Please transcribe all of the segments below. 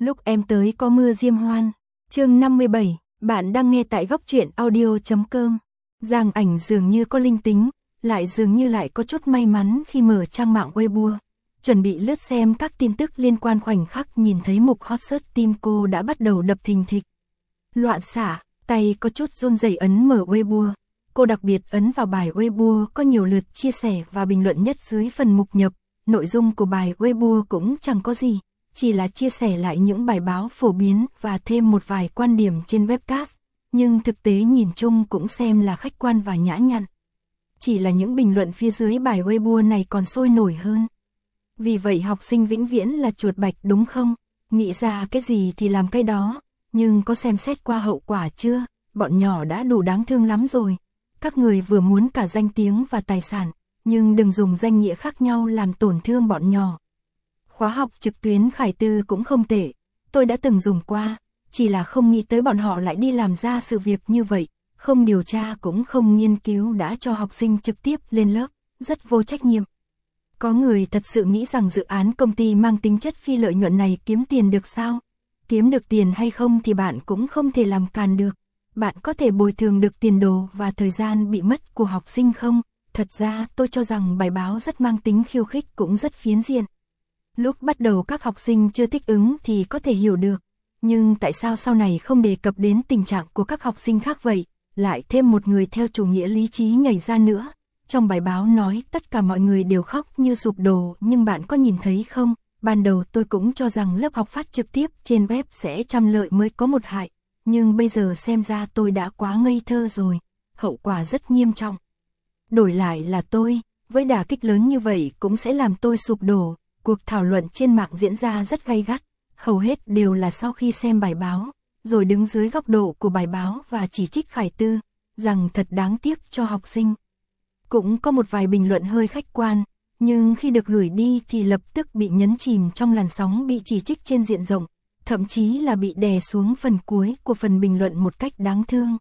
Lúc em tới có mưa diêm hoan. Chương 57, bạn đang nghe tại góc truyện audio.com. Giang Ảnh dường như có linh tính, lại dường như lại có chút may mắn khi mở trang mạng Weibo. Chuẩn bị lướt xem các tin tức liên quan, khoảnh khắc nhìn thấy mục hot search, tim cô đã bắt đầu đập thình thịch. Loạn xạ, tay có chút run rẩy ấn mở Weibo. Cô đặc biệt ấn vào bài Weibo có nhiều lượt chia sẻ và bình luận nhất dưới phần mục nhập. Nội dung của bài Weibo cũng chẳng có gì, chỉ là chia sẻ lại những bài báo phổ biến và thêm một vài quan điểm trên webcast, nhưng thực tế nhìn chung cũng xem là khách quan và nhã nhặn. Chỉ là những bình luận phía dưới bài Weibo này còn sôi nổi hơn. Vì vậy học sinh vĩnh viễn là chuột bạch đúng không? Nghĩ ra cái gì thì làm cái đó, nhưng có xem xét qua hậu quả chưa? Bọn nhỏ đã đủ đáng thương lắm rồi. Các người vừa muốn cả danh tiếng và tài sản, nhưng đừng dùng danh nghĩa khác nhau làm tổn thương bọn nhỏ. Khóa học trực tuyến Khải Tư cũng không tệ, tôi đã từng dùng qua, chỉ là không nghĩ tới bọn họ lại đi làm ra sự việc như vậy, không điều tra cũng không nghiên cứu đã cho học sinh trực tiếp lên lớp, rất vô trách nhiệm. Có người thật sự nghĩ rằng dự án công ty mang tính chất phi lợi nhuận này kiếm tiền được sao? Kiếm được tiền hay không thì bạn cũng không thể làm càn được. Bạn có thể bồi thường được tiền đồ và thời gian bị mất của học sinh không? Thật ra tôi cho rằng bài báo rất mang tính khiêu khích, cũng rất phiến diện. Lúc bắt đầu các học sinh chưa thích ứng thì có thể hiểu được, nhưng tại sao sau này không đề cập đến tình trạng của các học sinh khác vậy? Lại thêm một người theo chủ nghĩa lý trí nhảy ra nữa. Trong bài báo nói tất cả mọi người đều khóc như sụp đổ, nhưng bạn có nhìn thấy không? Ban đầu tôi cũng cho rằng lớp học phát trực tiếp trên web sẽ trăm lợi mới có một hại, nhưng bây giờ xem ra tôi đã quá ngây thơ rồi, hậu quả rất nghiêm trọng. Đổi lại là tôi, với đả kích lớn như vậy cũng sẽ làm tôi sụp đổ. Cuộc thảo luận trên mạng diễn ra rất gay gắt, hầu hết đều là sau khi xem bài báo, rồi đứng dưới góc độ của bài báo và chỉ trích Khải Tư, rằng thật đáng tiếc cho học sinh. Cũng có một vài bình luận hơi khách quan, nhưng khi được gửi đi thì lập tức bị nhấn chìm trong làn sóng bị chỉ trích trên diện rộng, thậm chí là bị đè xuống phần cuối của phần bình luận một cách đáng thương.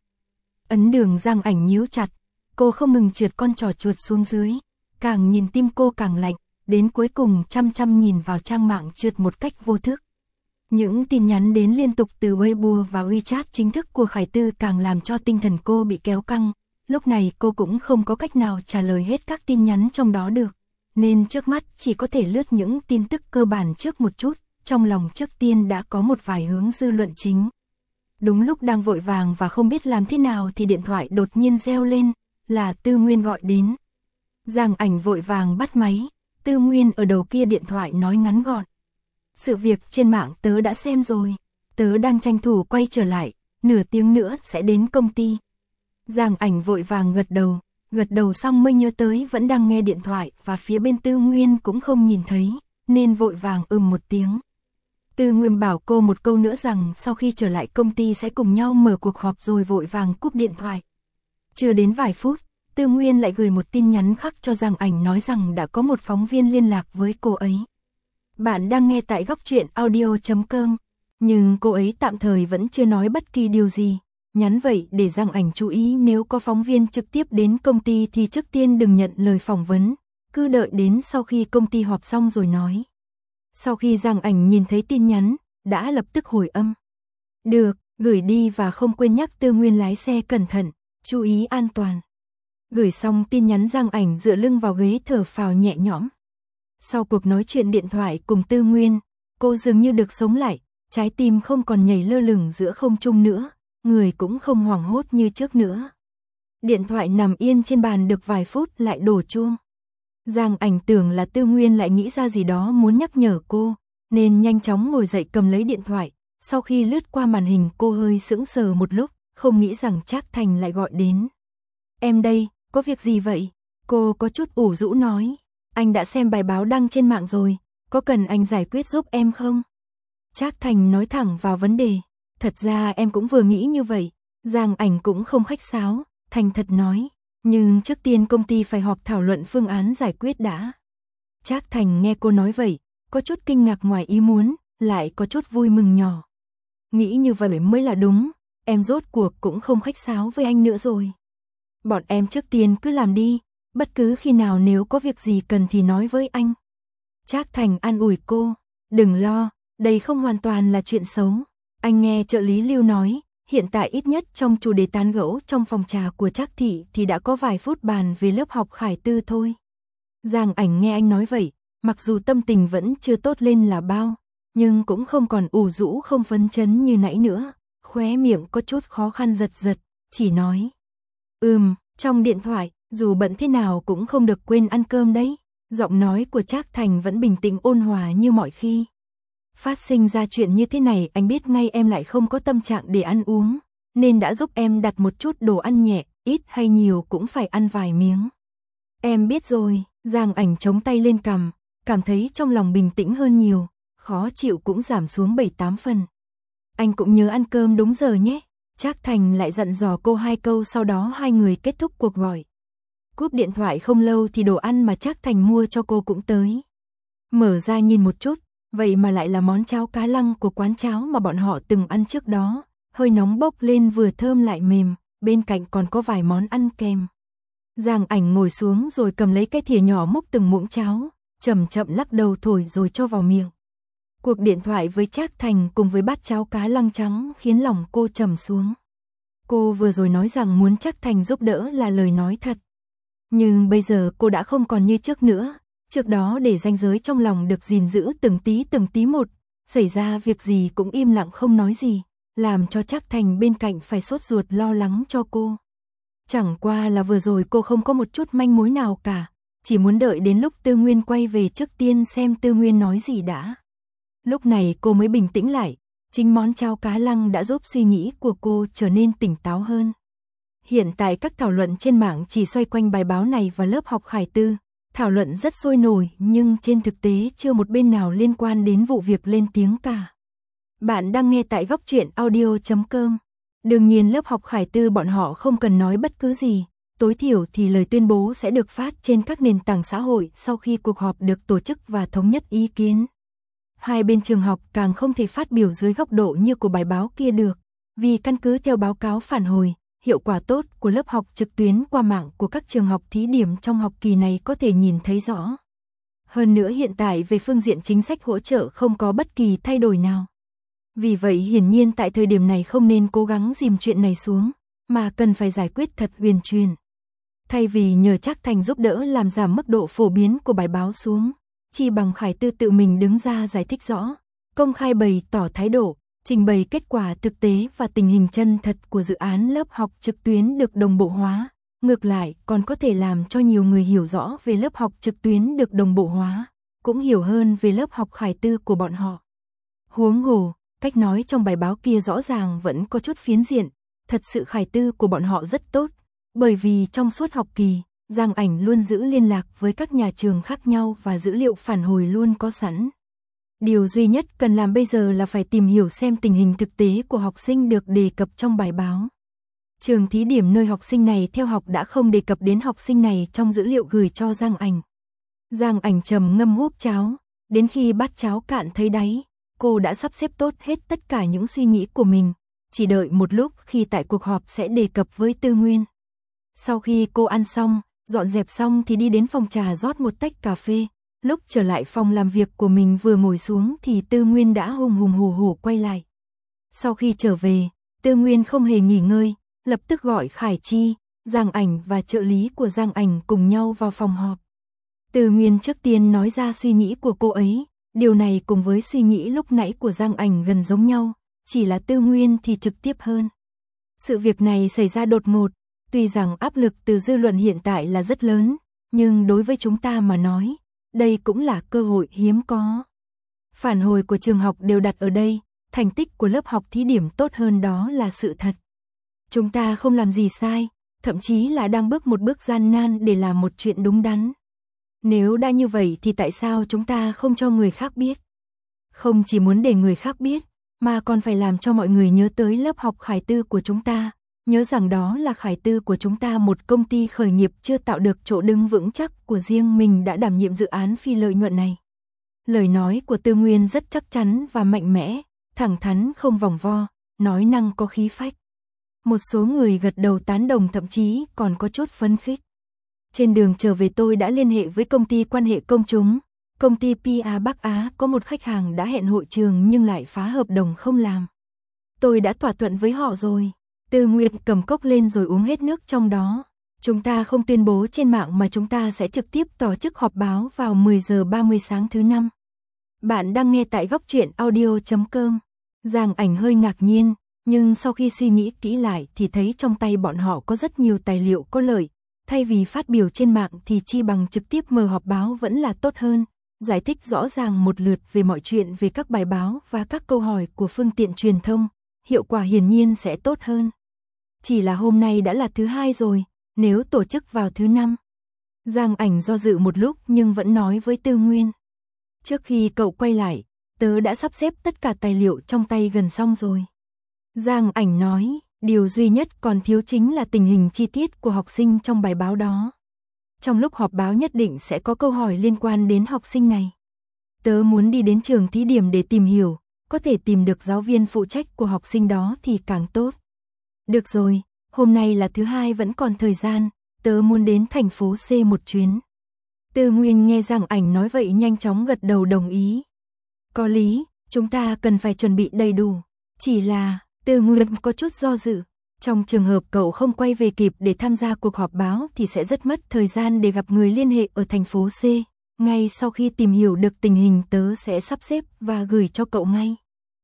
Ấn đường Giang Ảnh nhíu chặt, cô không ngừng trượt con trò chuột xuống dưới, càng nhìn tim cô càng lạnh, đến cuối cùng chăm chăm nhìn vào trang mạng trượt một cách vô thức. Những tin nhắn đến liên tục từ Weibo và WeChat chính thức của Khải Tư càng làm cho tinh thần cô bị kéo căng. Lúc này cô cũng không có cách nào trả lời hết các tin nhắn trong đó được, nên trước mắt chỉ có thể lướt những tin tức cơ bản trước một chút, trong lòng trước tiên đã có một vài hướng dư luận chính. Đúng lúc đang vội vàng và không biết làm thế nào thì điện thoại đột nhiên reo lên, là Tư Nguyên gọi đến. Giang Ảnh vội vàng bắt máy, Tư Nguyên ở đầu kia điện thoại nói ngắn gọn. Sự việc trên mạng tớ đã xem rồi, tớ đang tranh thủ quay trở lại, nửa tiếng nữa sẽ đến công ty. Giang Ảnh vội vàng gật đầu xong mới nhớ tới vẫn đang nghe điện thoại và phía bên Tư Nguyên cũng không nhìn thấy, nên vội vàng một tiếng. Tư Nguyên bảo cô một câu nữa rằng sau khi trở lại công ty sẽ cùng nhau mở cuộc họp, rồi vội vàng cúp điện thoại. Chưa đến vài phút, Tư Nguyên lại gửi một tin nhắn khác cho Giang Ảnh nói rằng đã có một phóng viên liên lạc với cô ấy. Bạn đang nghe tại góc truyện audio.com, nhưng cô ấy tạm thời vẫn chưa nói bất kỳ điều gì. Nhắn vậy để Giang Ảnh chú ý, nếu có phóng viên trực tiếp đến công ty thì trước tiên đừng nhận lời phỏng vấn, cứ đợi đến sau khi công ty họp xong rồi nói. Sau khi Giang Ảnh nhìn thấy tin nhắn, đã lập tức hồi âm. Được, gửi đi và không quên nhắc Tư Nguyên lái xe cẩn thận, chú ý an toàn. Gửi xong tin nhắn, Giang Ảnh dựa lưng vào ghế thở phào nhẹ nhõm. Sau cuộc nói chuyện điện thoại cùng Tư Nguyên, cô dường như được sống lại, trái tim không còn nhảy lơ lửng giữa không trung nữa, người cũng không hoảng hốt như trước nữa. Điện thoại nằm yên trên bàn được vài phút lại đổ chuông. Giang Ảnh tưởng là Tư Nguyên lại nghĩ ra gì đó muốn nhắc nhở cô, nên nhanh chóng ngồi dậy cầm lấy điện thoại. Sau khi lướt qua màn hình cô hơi sững sờ một lúc, không nghĩ rằng Trác Thành lại gọi đến. Em đây, có việc gì vậy? Cô có chút ủ rũ nói. Anh đã xem bài báo đăng trên mạng rồi, có cần anh giải quyết giúp em không? Trác Thành nói thẳng vào vấn đề. Thật ra em cũng vừa nghĩ như vậy. Giang Ảnh cũng không khách sáo, thành thật nói. Nhưng trước tiên công ty phải họp thảo luận phương án giải quyết đã. Trác Thành nghe cô nói vậy, có chút kinh ngạc ngoài ý muốn, lại có chút vui mừng nhỏ. Nghĩ như vậy mới là đúng, em rốt cuộc cũng không khách sáo với anh nữa rồi. Bọn em trước tiên cứ làm đi, bất cứ khi nào nếu có việc gì cần thì nói với anh. Trác Thành an ủi cô, đừng lo, đây không hoàn toàn là chuyện xấu. Anh nghe trợ lý Lưu nói, hiện tại ít nhất trong chủ đề tán gẫu trong phòng trà của Trác thị thì đã có vài phút bàn về lớp học Khải Tư thôi. Giang Ảnh nghe anh nói vậy, mặc dù tâm tình vẫn chưa tốt lên là bao, nhưng cũng không còn ủ rũ không phấn chấn như nãy nữa, khóe miệng có chút khó khăn giật giật, chỉ nói. Trong điện thoại, dù bận thế nào cũng không được quên ăn cơm đấy. Giọng nói của Trác Thành vẫn bình tĩnh ôn hòa như mọi khi. Phát sinh ra chuyện như thế này anh biết ngay em lại không có tâm trạng để ăn uống, nên đã giúp em đặt một chút đồ ăn nhẹ, ít hay nhiều cũng phải ăn vài miếng. Em biết rồi, Giang Ảnh chống tay lên cằm, cảm thấy trong lòng bình tĩnh hơn nhiều, khó chịu cũng giảm xuống 7-8 phần. Anh cũng nhớ ăn cơm đúng giờ nhé. Trác Thành lại dặn dò cô 2 câu, sau đó hai người kết thúc cuộc gọi. Cúp điện thoại không lâu thì đồ ăn mà Trác Thành mua cho cô cũng tới. Mở ra nhìn một chút, vậy mà lại là món cháo cá lăng của quán cháo mà bọn họ từng ăn trước đó, hơi nóng bốc lên vừa thơm lại mềm, bên cạnh còn có vài món ăn kèm. Giang Ảnh ngồi xuống rồi cầm lấy cái thìa nhỏ múc từng muỗng cháo, chậm chậm lắc đầu thổi rồi cho vào miệng. Cuộc điện thoại với Trác Thành cùng với bát cháo cá lăng trắng khiến lòng cô trầm xuống. Cô vừa rồi nói rằng muốn Trác Thành giúp đỡ là lời nói thật. Nhưng bây giờ cô đã không còn như trước nữa. Trước đó để ranh giới trong lòng được gìn giữ từng tí một, xảy ra việc gì cũng im lặng không nói gì, làm cho Trác Thành bên cạnh phải sốt ruột lo lắng cho cô. Chẳng qua là vừa rồi cô không có một chút manh mối nào cả, chỉ muốn đợi đến lúc Tư Nguyên quay về trước tiên xem Tư Nguyên nói gì đã. Lúc này cô mới bình tĩnh lại, chính món cháo cá lăng đã giúp suy nghĩ của cô trở nên tỉnh táo hơn. Hiện tại các thảo luận trên mạng chỉ xoay quanh bài báo này và lớp học Khải Tư, thảo luận rất sôi nổi nhưng trên thực tế chưa một bên nào liên quan đến vụ việc lên tiếng cả. Bạn đang nghe tại Góc Truyện Audio.com. Đương nhiên lớp học Khải Tư bọn họ không cần nói bất cứ gì, tối thiểu thì lời tuyên bố sẽ được phát trên các nền tảng xã hội sau khi cuộc họp được tổ chức và thống nhất ý kiến. Hai bên trường học càng không thể phát biểu dưới góc độ như của bài báo kia được, vì căn cứ theo báo cáo phản hồi, hiệu quả tốt của lớp học trực tuyến qua mạng của các trường học thí điểm trong học kỳ này có thể nhìn thấy rõ. Hơn nữa hiện tại về phương diện chính sách hỗ trợ không có bất kỳ thay đổi nào. Vì vậy hiển nhiên tại thời điểm này không nên cố gắng dìm chuyện này xuống, mà cần phải giải quyết thật huyền truyền. Thay vì nhờ Trác Thành giúp đỡ làm giảm mức độ phổ biến của bài báo xuống, chi bằng Khải Tư tự mình đứng ra giải thích rõ, công khai bày tỏ thái độ, trình bày kết quả thực tế và tình hình chân thật của dự án lớp học trực tuyến được đồng bộ hóa. Ngược lại, còn có thể làm cho nhiều người hiểu rõ về lớp học trực tuyến được đồng bộ hóa, cũng hiểu hơn về lớp học Khải Tư của bọn họ. Huống hồ, cách nói trong bài báo kia rõ ràng vẫn có chút phiến diện, thật sự Khải Tư của bọn họ rất tốt, bởi vì trong suốt học kỳ, Giang Ảnh luôn giữ liên lạc với các nhà trường khác nhau và dữ liệu phản hồi luôn có sẵn. Điều duy nhất cần làm bây giờ là phải tìm hiểu xem tình hình thực tế của học sinh được đề cập trong bài báo. Trường thí điểm nơi học sinh này theo học đã không đề cập đến học sinh này trong dữ liệu gửi cho Giang Ảnh. Giang Ảnh trầm ngâm húp cháo, đến khi bát cháo cạn thấy đáy, cô đã sắp xếp tốt hết tất cả những suy nghĩ của mình, chỉ đợi một lúc khi tại cuộc họp sẽ đề cập với Tư Nguyên. Sau khi cô ăn xong, dọn dẹp xong thì đi đến phòng trà rót một tách cà phê. Lúc trở lại phòng làm việc của mình vừa ngồi xuống thì Tư Nguyên đã hùng hùng hổ hổ quay lại. Sau khi trở về, Tư Nguyên không hề nghỉ ngơi, lập tức gọi Khải Chi, Giang Ảnh và trợ lý của Giang Ảnh cùng nhau vào phòng họp. Tư Nguyên trước tiên nói ra suy nghĩ của cô ấy, điều này cùng với suy nghĩ lúc nãy của Giang Ảnh gần giống nhau, chỉ là Tư Nguyên thì trực tiếp hơn. Sự việc này xảy ra đột ngột, tuy rằng áp lực từ dư luận hiện tại là rất lớn, nhưng đối với chúng ta mà nói, đây cũng là cơ hội hiếm có. Phản hồi của trường học đều đặt ở đây, thành tích của lớp học thí điểm tốt hơn đó là sự thật. Chúng ta không làm gì sai, thậm chí là đang bước một bước gian nan để làm một chuyện đúng đắn. Nếu đã như vậy thì tại sao chúng ta không cho người khác biết? Không chỉ muốn để người khác biết, mà còn phải làm cho mọi người nhớ tới lớp học Khải Tư của chúng ta. Nhớ rằng đó là Khải Tư của chúng ta, một công ty khởi nghiệp chưa tạo được chỗ đứng vững chắc của riêng mình đã đảm nhiệm dự án phi lợi nhuận này. Lời nói của Tư Nguyên rất chắc chắn và mạnh mẽ, thẳng thắn không vòng vo, nói năng có khí phách. Một số người gật đầu tán đồng, thậm chí còn có chút phấn khích. Trên đường trở về tôi đã liên hệ với công ty quan hệ công chúng, Công ty PA Bắc Á có một khách hàng đã hẹn hội trường nhưng lại phá hợp đồng không làm. Tôi đã thỏa thuận với họ rồi. Tư Nguyên cầm cốc lên rồi uống hết nước trong đó. Chúng ta không tuyên bố trên mạng mà chúng ta sẽ trực tiếp tổ chức họp báo vào 10 giờ 30 sáng thứ năm. Bạn đang nghe tại góc truyện audio.com. Giang Ảnh hơi ngạc nhiên, nhưng sau khi suy nghĩ kỹ lại thì thấy trong tay bọn họ có rất nhiều tài liệu có lợi. Thay vì phát biểu trên mạng thì chi bằng trực tiếp mở họp báo vẫn là tốt hơn. Giải thích rõ ràng một lượt về mọi chuyện về các bài báo và các câu hỏi của phương tiện truyền thông, hiệu quả hiển nhiên sẽ tốt hơn. Chỉ là hôm nay đã là thứ hai rồi, nếu tổ chức vào thứ năm. Giang Ảnh do dự một lúc nhưng vẫn nói với Tư Nguyên. Trước khi cậu quay lại, tớ đã sắp xếp tất cả tài liệu trong tay gần xong rồi. Giang Ảnh nói, điều duy nhất còn thiếu chính là tình hình chi tiết của học sinh trong bài báo đó. Trong lúc họp báo nhất định sẽ có câu hỏi liên quan đến học sinh này. Tớ muốn đi đến trường thí điểm để tìm hiểu, có thể tìm được giáo viên phụ trách của học sinh đó thì càng tốt. Được rồi, hôm nay là thứ hai vẫn còn thời gian, tớ muốn đến thành phố C một chuyến. Tư Nguyên nghe Giang Ảnh nói vậy nhanh chóng gật đầu đồng ý. Có lý, chúng ta cần phải chuẩn bị đầy đủ. Chỉ là, Tư Nguyên có chút do dự. Trong trường hợp cậu không quay về kịp để tham gia cuộc họp báo thì sẽ rất mất thời gian để gặp người liên hệ ở thành phố C. Ngay sau khi tìm hiểu được tình hình tớ sẽ sắp xếp và gửi cho cậu ngay.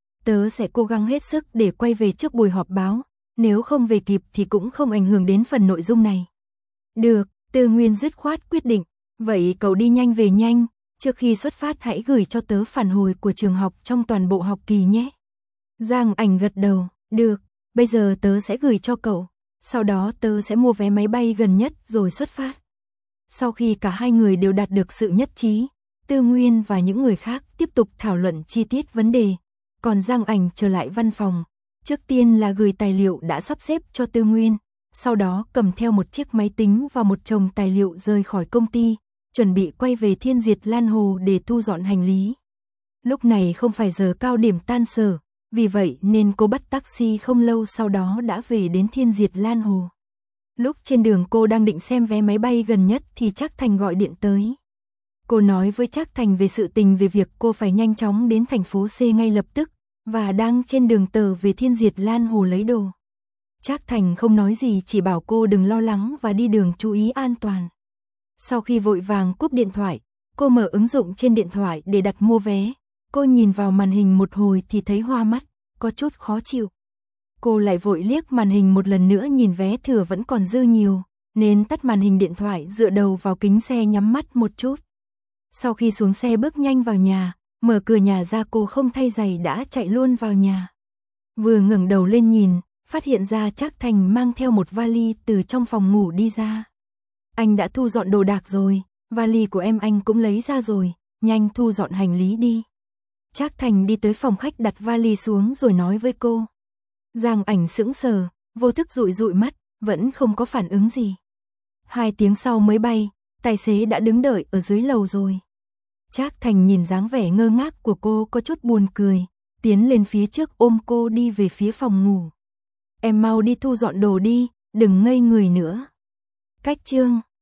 Tớ sẽ cố gắng hết sức để quay về trước buổi họp báo. Nếu không về kịp thì cũng không ảnh hưởng đến phần nội dung này. Được, Tư Nguyên dứt khoát quyết định. Vậy cậu đi nhanh về nhanh, trước khi xuất phát hãy gửi cho tớ phản hồi của trường học trong toàn bộ học kỳ nhé. Giang Ảnh gật đầu, được, bây giờ tớ sẽ gửi cho cậu, sau đó tớ sẽ mua vé máy bay gần nhất rồi xuất phát. Sau khi cả hai người đều đạt được sự nhất trí, Tư Nguyên và những người khác tiếp tục thảo luận chi tiết vấn đề, còn Giang Ảnh trở lại văn phòng, trước tiên là gửi tài liệu đã sắp xếp cho Tư Nguyên, sau đó cầm theo một chiếc máy tính và một chồng tài liệu rời khỏi công ty, chuẩn bị quay về Thiên Diệt Lan Hồ để thu dọn hành lý. Lúc này không phải giờ cao điểm tan sở, vì vậy nên cô bắt taxi không lâu sau đó đã về đến Thiên Diệt Lan Hồ. Lúc trên đường cô đang định xem vé máy bay gần nhất thì Trác Thành gọi điện tới. Cô nói với Trác Thành về sự tình về việc cô phải nhanh chóng đến thành phố C ngay lập tức, và đang trên đường tờ về Thiên Diệt Lan Hồ lấy đồ. Trác Thành không nói gì chỉ bảo cô đừng lo lắng và đi đường chú ý an toàn. Sau khi vội vàng cúp điện thoại, cô mở ứng dụng trên điện thoại để đặt mua vé. Cô nhìn vào màn hình một hồi thì thấy hoa mắt, có chút khó chịu. Cô lại vội liếc màn hình một lần nữa nhìn vé thừa vẫn còn dư nhiều, nên tắt màn hình điện thoại dựa đầu vào kính xe nhắm mắt một chút. Sau khi xuống xe bước nhanh vào nhà, mở cửa nhà ra cô không thay giày đã chạy luôn vào nhà. Vừa ngẩng đầu lên nhìn, phát hiện ra Trác Thành mang theo một vali từ trong phòng ngủ đi ra. Anh đã thu dọn đồ đạc rồi, vali của em anh cũng lấy ra rồi, nhanh thu dọn hành lý đi. Trác Thành đi tới phòng khách đặt vali xuống rồi nói với cô. Giang Ảnh sững sờ, vô thức dụi dụi mắt, vẫn không có phản ứng gì. 2 tiếng sau mới bay, tài xế đã đứng đợi ở dưới lầu rồi. Trác Thành nhìn dáng vẻ ngơ ngác của cô có chút buồn cười, tiến lên phía trước ôm cô đi về phía phòng ngủ. Em mau đi thu dọn đồ đi, đừng ngây người nữa. Cách chương